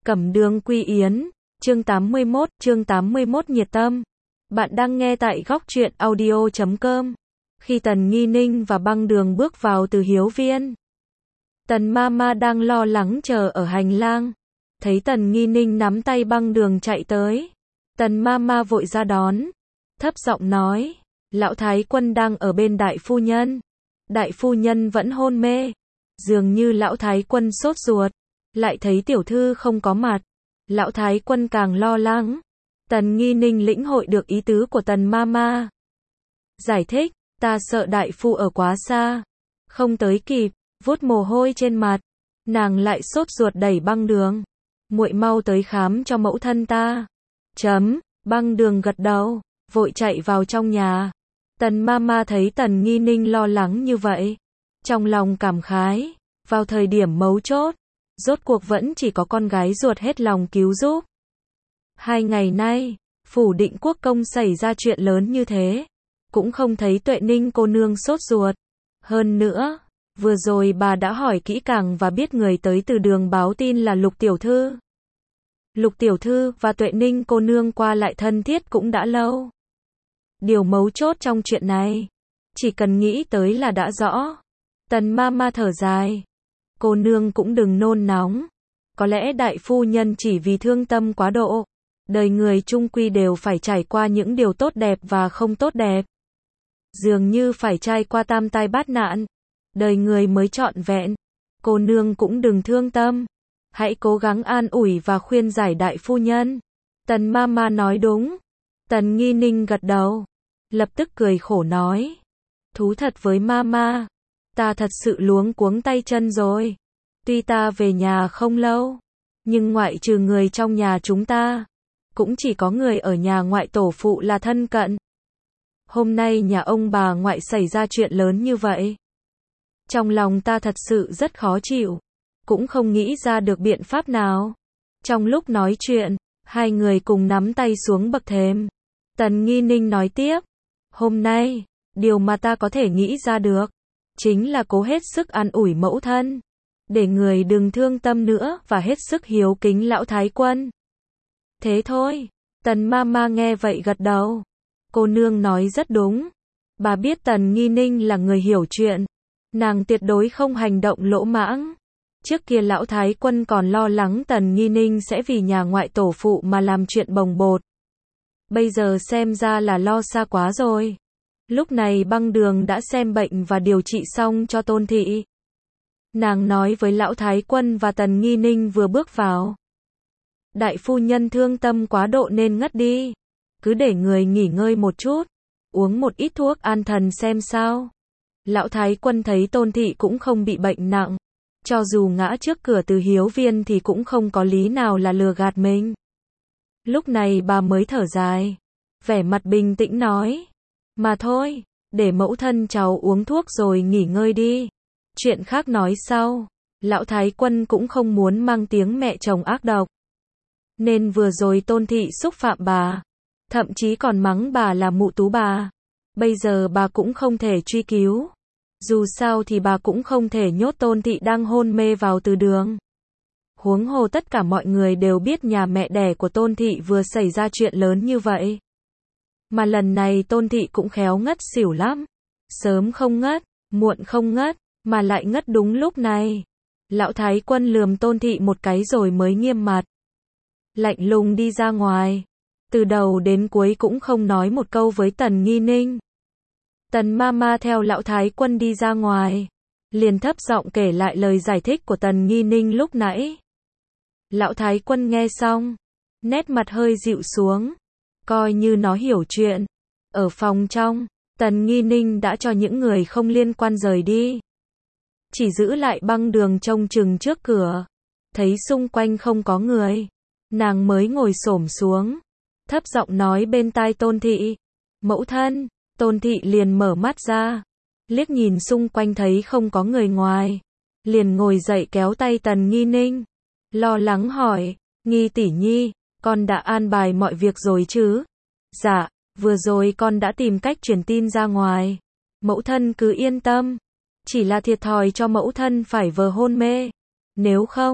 Cẩm Đường Quy Yến, chương 81 nhiệt tâm. Bạn đang nghe tại góc truyện audio.com. Khi Tần Nghi Ninh và Băng Đường bước vào từ Hiếu Viên, Tần Mama đang lo lắng chờ ở hành lang. Thấy Tần Nghi Ninh nắm tay Băng Đường chạy tới, Tần Mama vội ra đón, thấp giọng nói, lão thái quân đang ở bên đại phu nhân. Đại phu nhân vẫn hôn mê. Dường như lão thái quân sốt ruột, lại thấy tiểu thư không có mặt. Lão thái quân càng lo lắng. Tần Nghi Ninh lĩnh hội được ý tứ của Tần Mama. Giải thích, ta sợ đại phu ở quá xa, không tới kịp. Vuốt mồ hôi trên mặt, nàng lại sốt ruột đẩy Băng Đường. Muội mau tới khám cho mẫu thân ta. Băng Đường gật đầu, vội chạy vào trong nhà. Tần Mama thấy Tần Nghi Ninh lo lắng như vậy, trong lòng cảm khái, vào thời điểm mấu chốt, rốt cuộc vẫn chỉ có con gái ruột hết lòng cứu giúp. 2 ngày nay, phủ Định Quốc công xảy ra chuyện lớn như thế, cũng không thấy Tuệ Ninh cô nương sốt ruột. Hơn nữa, vừa rồi bà đã hỏi kỹ càng và biết người tới từ đường báo tin là Lục tiểu thư. Lục tiểu thư và Tuệ Ninh cô nương qua lại thân thiết cũng đã lâu. Điều mấu chốt trong chuyện này, chỉ cần nghĩ tới là đã rõ. Tần Mama thở dài, cô nương cũng đừng nôn nóng. Có lẽ đại phu nhân chỉ vì thương tâm quá độ. Đời người chung quy đều phải trải qua những điều tốt đẹp và không tốt đẹp. Dường như phải trải qua tam tai bát nạn, đời người mới trọn vẹn. Cô nương cũng đừng thương tâm, hãy cố gắng an ủi và khuyên giải đại phu nhân. Tần Mama nói đúng. Tần Nghi Ninh gật đầu, lập tức cười khổ nói, thú thật với Mama, ta thật sự luống cuống tay chân rồi. Tuy ta về nhà không lâu, nhưng ngoại trừ người trong nhà chúng ta, cũng chỉ có người ở nhà ngoại tổ phụ là thân cận. Hôm nay nhà ông bà ngoại xảy ra chuyện lớn như vậy, trong lòng ta thật sự rất khó chịu, cũng không nghĩ ra được biện pháp nào. Trong lúc nói chuyện, hai người cùng nắm tay xuống bậc thềm. Tần Nghi Ninh nói tiếp, hôm nay, điều mà ta có thể nghĩ ra được, chính là cố hết sức an ủi mẫu thân, để người đừng thương tâm nữa và hết sức hiếu kính lão thái quân. Thế thôi. Tần Mama nghe vậy gật đầu. Cô nương nói rất đúng. Bà biết Tần Nghi Ninh là người hiểu chuyện, nàng tuyệt đối không hành động lỗ mãng. Trước kia lão thái quân còn lo lắng Tần Nghi Ninh sẽ vì nhà ngoại tổ phụ mà làm chuyện bồng bột. Bây giờ xem ra là lo xa quá rồi. Lúc này Băng Đường đã xem bệnh và điều trị xong cho Tôn thị. Nàng nói với lão thái quân và Tần Nghi Ninh vừa bước vào, đại phu nhân thương tâm quá độ nên ngất đi, cứ để người nghỉ ngơi một chút, uống một ít thuốc an thần xem sao. Lão thái quân thấy Tôn thị cũng không bị bệnh nặng, cho dù ngã trước cửa từ Hiếu Viên thì cũng không có lý nào là lừa gạt mình. Lúc này bà mới thở dài, vẻ mặt bình tĩnh nói, mà thôi, để mẫu thân cháu uống thuốc rồi nghỉ ngơi đi, chuyện khác nói sau. Lão thái quân cũng không muốn mang tiếng mẹ chồng ác độc, nên vừa rồi Tôn thị xúc phạm bà, thậm chí còn mắng bà là mụ tú bà. Bây giờ bà cũng không thể truy cứu, dù sao thì bà cũng không thể nhốt Tôn thị đang hôn mê vào từ đường. Huống hồ tất cả mọi người đều biết nhà mẹ đẻ của Tôn thị vừa xảy ra chuyện lớn như vậy. Mà lần này Tôn thị cũng khéo ngất xỉu lắm. Sớm không ngất, muộn không ngất, mà lại ngất đúng lúc này. Lão thái quân lườm Tôn thị một cái rồi mới nghiêm mặt, lạnh lùng đi ra ngoài. Từ đầu đến cuối cũng không nói một câu với Tần Nghi Ninh. Tần Mama theo lão thái quân đi ra ngoài, liền thấp giọng kể lại lời giải thích của Tần Nghi Ninh lúc nãy. Lão thái quân nghe xong, nét mặt hơi dịu xuống, coi như nó hiểu chuyện. Ở phòng trong, Tần Nghi Ninh đã cho những người không liên quan rời đi, chỉ giữ lại Băng Đường trông chừng trước cửa. Thấy xung quanh không có người, nàng mới ngồi xổm xuống, thấp giọng nói bên tai Tôn thị, mẫu thân. Tôn thị liền mở mắt ra, liếc nhìn xung quanh thấy không có người ngoài, liền ngồi dậy kéo tay Tần Nghi Ninh, lo lắng hỏi, Nghi tỷ nhi, con đã an bài mọi việc rồi chứ? Dạ, vừa rồi con đã tìm cách truyền tin ra ngoài, mẫu thân cứ yên tâm, chỉ là thiệt thòi cho mẫu thân phải vờ hôn mê, nếu không,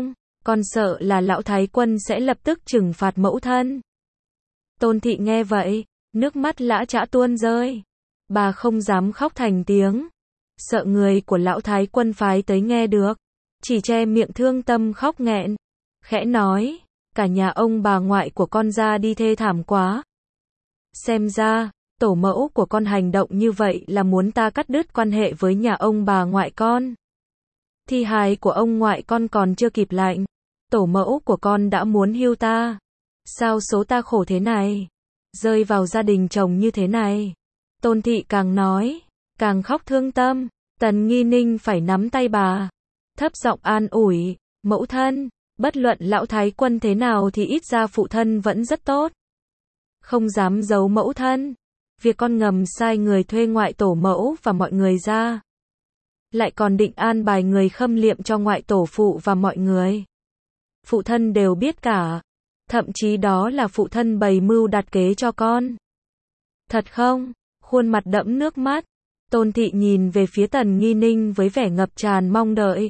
Con sợ là lão thái quân sẽ lập tức trừng phạt mẫu thân. Tôn thị nghe vậy, nước mắt lã chã tuôn rơi. Bà không dám khóc thành tiếng, sợ người của lão thái quân phái tới nghe được, chỉ che miệng thương tâm khóc nghẹn, khẽ nói, cả nhà ông bà ngoại của con ra đi thê thảm quá. Xem ra, tổ mẫu của con hành động như vậy là muốn ta cắt đứt quan hệ với nhà ông bà ngoại con. Thi hài của ông ngoại con còn chưa kịp lạnh, tổ mẫu của con đã muốn hưu ta. Sao số ta khổ thế này, rơi vào gia đình chồng như thế này. Tôn thị càng nói, càng khóc thương tâm. Tần Nghi Ninh phải nắm tay bà, thấp giọng an ủi, mẫu thân, bất luận lão thái quân thế nào thì ít ra phụ thân vẫn rất tốt. Không dám giấu mẫu thân, việc con ngầm sai người thuê ngoại tổ mẫu và mọi người ra. Lại còn định an bài người khâm liệm cho ngoại tổ phụ và mọi người. Phụ thân đều biết cả, thậm chí đó là phụ thân bày mưu đặt kế cho con. Thật không? Khuôn mặt đẫm nước mắt, Tôn thị nhìn về phía Tần Nghi Ninh với vẻ ngập tràn mong đợi.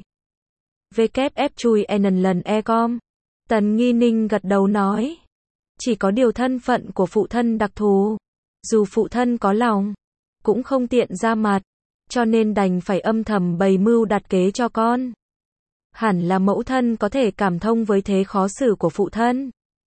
WF chui lần e-com. Tần Nghi Ninh gật đầu nói. Chỉ có điều thân phận của phụ thân đặc thù. Dù phụ thân có lòng, cũng không tiện ra mặt, cho nên đành phải âm thầm bày mưu đặt kế cho con. Hẳn là mẫu thân có thể cảm thông với thế khó xử của phụ thân.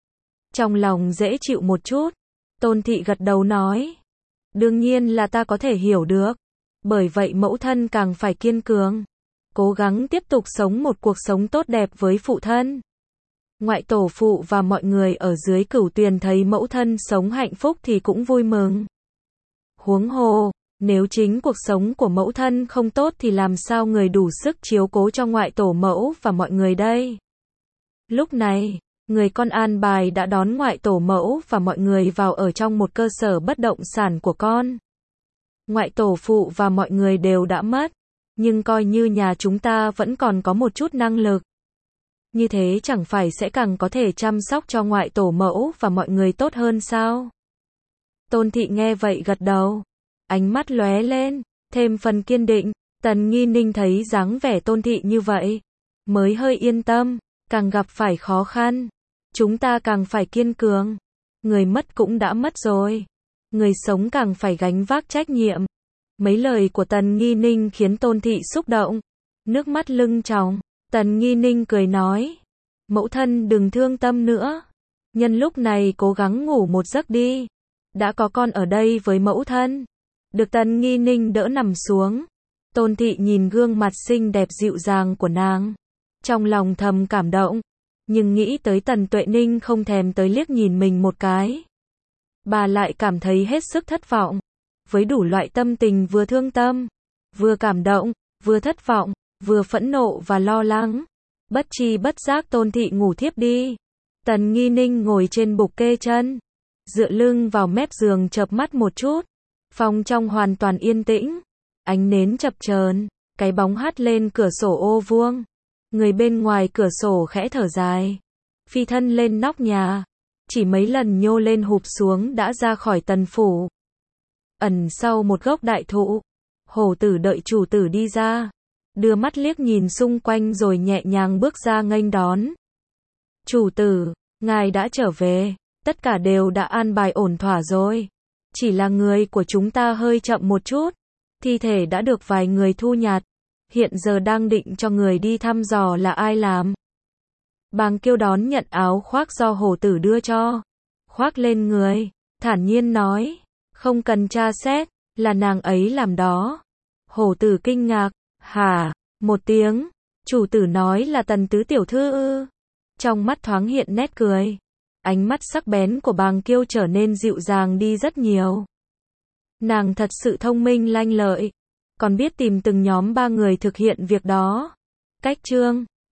Trong lòng dễ chịu một chút, Tôn thị gật đầu nói. Đương nhiên là ta có thể hiểu được. Bởi vậy mẫu thân càng phải kiên cường, cố gắng tiếp tục sống một cuộc sống tốt đẹp với phụ thân. Ngoại tổ phụ và mọi người ở dưới Cửu Tuyền thấy mẫu thân sống hạnh phúc thì cũng vui mừng. Huống hồ, nếu chính cuộc sống của mẫu thân không tốt thì làm sao người đủ sức chiếu cố cho ngoại tổ mẫu và mọi người đây. Lúc này, người con an bài đã đón ngoại tổ mẫu và mọi người vào ở trong một cơ sở bất động sản của con. Ngoại tổ phụ và mọi người đều đã mất, nhưng coi như nhà chúng ta vẫn còn có một chút năng lực. Như thế chẳng phải sẽ càng có thể chăm sóc cho ngoại tổ mẫu và mọi người tốt hơn sao? Tôn thị nghe vậy gật đầu, ánh mắt lóe lên, thêm phần kiên định. Tần Nghi Ninh thấy dáng vẻ Tôn thị như vậy, mới hơi yên tâm, càng gặp phải khó khăn, chúng ta càng phải kiên cường. Người mất cũng đã mất rồi, người sống càng phải gánh vác trách nhiệm. Mấy lời của Tần Nghi Ninh khiến Tôn thị xúc động, nước mắt lưng tròng. Tần Nghi Ninh cười nói, mẫu thân đừng thương tâm nữa, nhân lúc này cố gắng ngủ một giấc đi, đã có con ở đây với mẫu thân. Được Tần Nghi Ninh đỡ nằm xuống, Tôn thị nhìn gương mặt xinh đẹp dịu dàng của nàng, trong lòng thầm cảm động, nhưng nghĩ tới Tần Tuệ Ninh không thèm tới liếc nhìn mình một cái, bà lại cảm thấy hết sức thất vọng, với đủ loại tâm tình vừa thương tâm, vừa cảm động, vừa thất vọng, vừa phẫn nộ và lo lắng. Bất tri bất giác Tôn thị ngủ thiếp đi. Tần Nghi Ninh ngồi trên bục kê chân, dựa lưng vào mép giường chợp mắt một chút. Phòng trong hoàn toàn yên tĩnh, ánh nến chập chờn, cái bóng hắt lên cửa sổ ô vuông. Người bên ngoài cửa sổ khẽ thở dài, phi thân lên nóc nhà, chỉ mấy lần nhô lên hụp xuống đã ra khỏi tần phủ. Ẩn sau một gốc đại thụ, hổ tử đợi chủ tử đi ra, đưa mắt liếc nhìn xung quanh rồi nhẹ nhàng bước ra nghênh đón. Chủ tử, ngài đã trở về, tất cả đều đã an bài ổn thỏa rồi. Chỉ là người của chúng ta hơi chậm một chút, thi thể đã được vài người thu nhặt, hiện giờ đang định cho người đi thăm dò là ai làm. Bàng Kiêu đón nhận áo khoác do hổ tử đưa cho, khoác lên người, thản nhiên nói, không cần tra xét, là nàng ấy làm đó. Hổ tử kinh ngạc, hả, một tiếng, chủ tử nói là Tần tứ tiểu thư ư? Trong mắt thoáng hiện nét cười, ánh mắt sắc bén của Bàng Kiêu trở nên dịu dàng đi rất nhiều. Nàng thật sự thông minh lanh lợi, còn biết tìm từng nhóm 3 người thực hiện việc đó. Cách chương